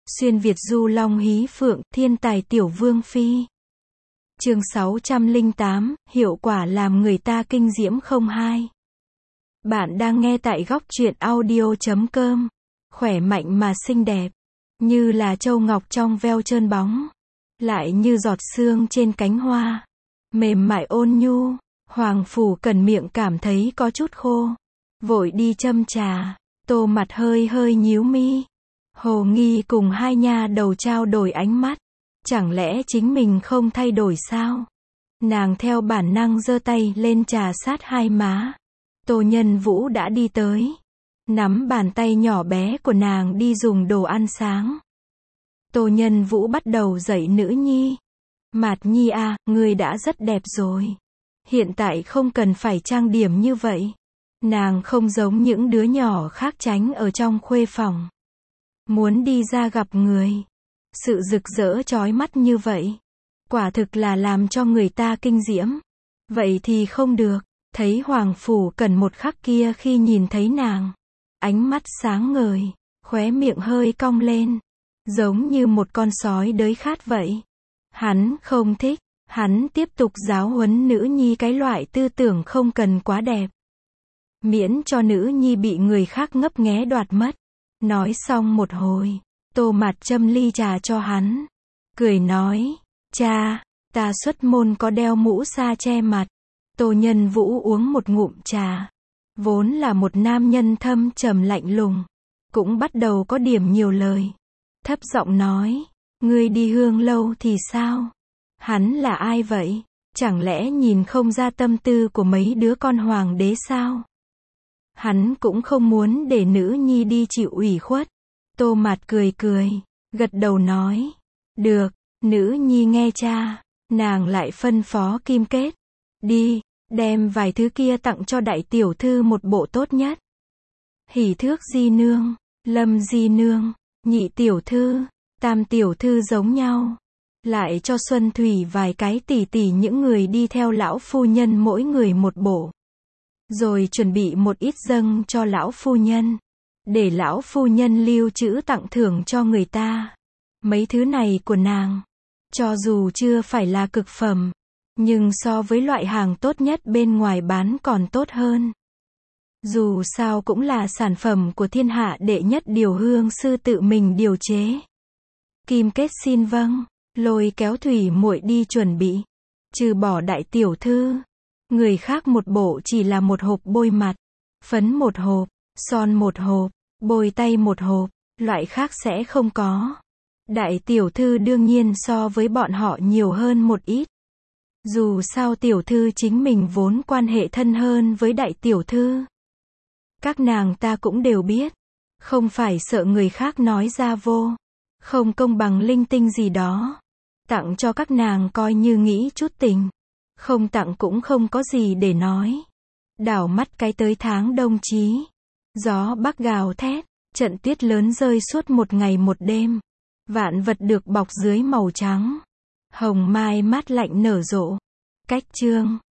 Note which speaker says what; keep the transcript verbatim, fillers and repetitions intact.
Speaker 1: Xuyên Việt du long hí phượng, thiên tài tiểu vương phi. Chương sáu trăm lẻ tám, hiệu quả làm người ta kinh diễm không hai. Bạn đang nghe tại góc truyện audio chấm com. Khỏe mạnh mà xinh đẹp, như là châu ngọc trong veo trơn bóng, lại như giọt sương trên cánh hoa, mềm mại ôn nhu. Hoàng Phủ Cần miệng cảm thấy có chút khô, vội đi châm trà. Tô Mặt hơi hơi nhíu mi. Hồ Nghi cùng hai nha đầu trao đổi ánh mắt. Chẳng lẽ chính mình không thay đổi sao? Nàng theo bản năng giơ tay lên trà sát hai má. Tô Nhân Vũ đã đi tới, nắm bàn tay nhỏ bé của nàng đi dùng đồ ăn sáng. Tô Nhân Vũ bắt đầu dạy nữ nhi. Mạt Nhi à, ngươi đã rất đẹp rồi. Hiện tại không cần phải trang điểm như vậy. Nàng không giống những đứa nhỏ khác tránh ở trong khuê phòng, muốn đi ra gặp người. Sự rực rỡ chói mắt như vậy, quả thực là làm cho người ta kinh diễm. Vậy thì không được. Thấy Hoàng Phủ Cần một khắc kia khi nhìn thấy nàng, ánh mắt sáng ngời, khóe miệng hơi cong lên, giống như một con sói đới khát vậy. Hắn không thích. Hắn tiếp tục giáo huấn nữ nhi cái loại tư tưởng không cần quá đẹp, miễn cho nữ nhi bị người khác ngấp nghé đoạt mất. Nói xong một hồi, Tô Mặt châm ly trà cho hắn, cười nói, cha, ta xuất môn có đeo mũ sa che mặt. Tô Nhân Vũ uống một ngụm trà, vốn là một nam nhân thâm trầm lạnh lùng, cũng bắt đầu có điểm nhiều lời, thấp giọng nói, ngươi đi Hương Lâu thì sao? Hắn là ai vậy? Chẳng lẽ nhìn không ra tâm tư của mấy đứa con hoàng đế sao? Hắn cũng không muốn để nữ nhi đi chịu ủy khuất. Tô Mặt cười cười, gật đầu nói, được, nữ nhi nghe cha. Nàng lại phân phó Kim Kết, đi, đem vài thứ kia tặng cho đại tiểu thư một bộ tốt nhất. Hỉ Thước di nương, Lâm di nương, nhị tiểu thư, tam tiểu thư giống nhau. Lại cho Xuân Thủy vài cái tỷ tỷ những người đi theo lão phu nhân mỗi người một bộ. Rồi chuẩn bị một ít dâng cho lão phu nhân, để lão phu nhân lưu trữ tặng thưởng cho người ta. Mấy thứ này của nàng, cho dù chưa phải là cực phẩm, nhưng so với loại hàng tốt nhất bên ngoài bán còn tốt hơn. Dù sao cũng là sản phẩm của thiên hạ đệ nhất điều hương sư tự mình điều chế. Kim Kết xin vâng, lôi kéo Thủy muội đi chuẩn bị. Trừ bỏ đại tiểu thư, người khác một bộ chỉ là một hộp bôi mặt, phấn một hộp, son một hộp, bôi tay một hộp, loại khác sẽ không có. Đại tiểu thư đương nhiên so với bọn họ nhiều hơn một ít. Dù sao tiểu thư chính mình vốn quan hệ thân hơn với đại tiểu thư. Các nàng ta cũng đều biết, không phải sợ người khác nói ra vô không công bằng linh tinh gì đó. Tặng cho các nàng coi như nghĩ chút tình, không tặng cũng không có gì để nói. Đảo mắt cái tới tháng đông chí, gió bắc gào thét, trận tuyết lớn rơi suốt một ngày một đêm. Vạn vật được bọc dưới màu trắng, hồng mai mát lạnh nở rộ. Cách chương